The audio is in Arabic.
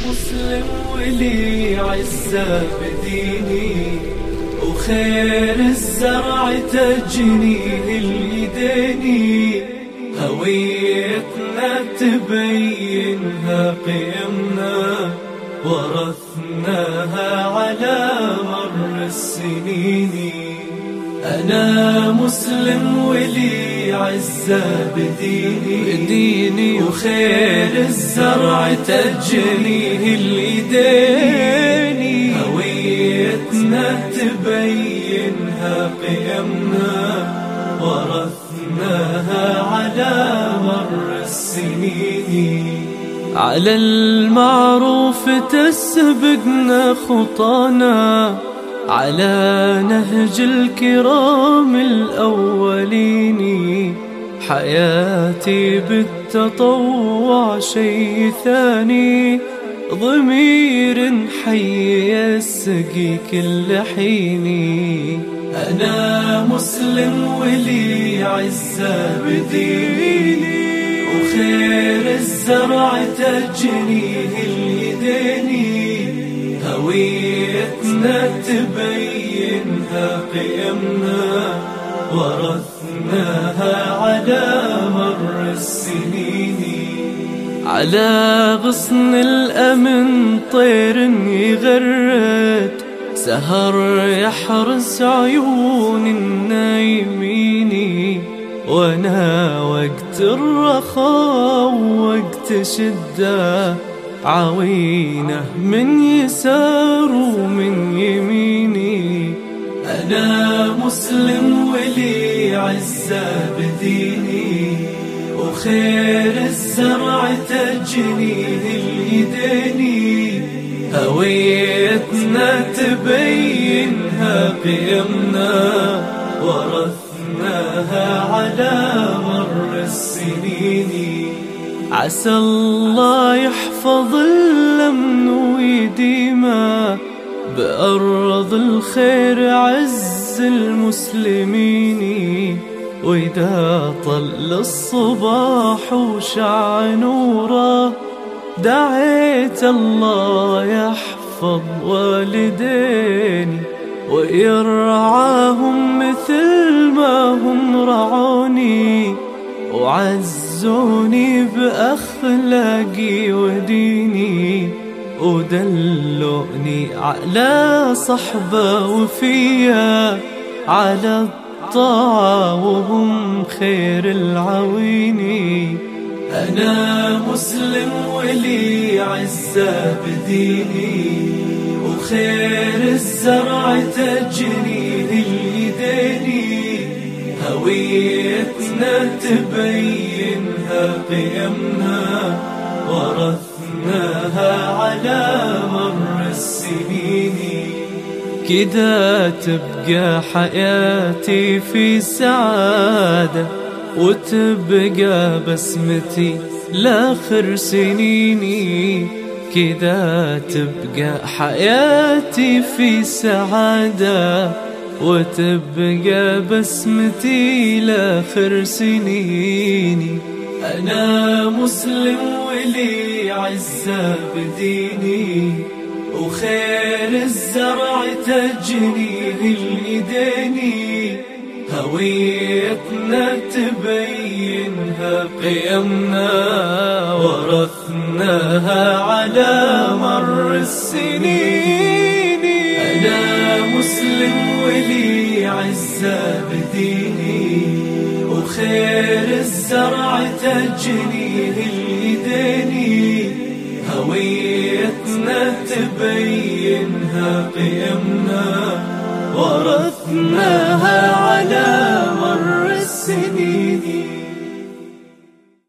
مسلم ولي عزة بديني، وخير الزرع تجنيه اليديني. هويتنا تبينها قيمنا، ورثناها على مر السنين. أنا مسلم ولي عزة بديني، وخير الزرع تجنيه اليديني. هويتنا تبينها قيمنا، ورثناها على مر السنين. على المعروف تسبقنا خطانا، على نهج الكرام الأولين. حياتي بالتطوع شي ثاني، ضمير حي يسقي كل حيني. أنا مسلم ولي عزة بديني، وخير الزرع تجنيه اليديني. هويتنا تبينها قيمنا، ورثناها على مر السنين. على غصن الأمن طير يغرد، سهر يحرس عيون النايمين. وانا وقت الرخاء ووقت شدة، عوينه من يسار ومن يميني. أنا مسلم ولي عزة بديني، وخير الزرع تجنيه اليديني. هويتنا تبينها قيمنا، ورثناها على مر السنين. عسى الله يحفظ الأمن ويديمه، بأرض الخير عز المسلمين. وإذا طل الصباح وشع نوره، دعيت الله يحفظ والديني، ويرعاهم مثل ما هم رعوني. وعزوني بأخلاقي وديني، ودلوني على صحبة وفيا، على الطاعة وهم خير العويني. أنا مسلم ولي عزة بديني، وخير الزرع تجنيه اليديني. هويتنا تبينها قيمنا، ورثناها على مر السنين. كدا تبقى حياتي في سعادة، وتبقى بسمتي لاخر سنيني. كدا تبقى حياتي في سعادة، وتبقى بسمتي لاخر سنيني. أنا مسلم ولي عزة بديني، وخير الزرع تجنيه اليديني. هويتنا تبينها قيمنا، ورثناها على مر السنين. أنا مسلم ولي عزة بديني، وخير الزرع تجنيه اليديني. هويتنا تبينها قيمنا، ورثناها على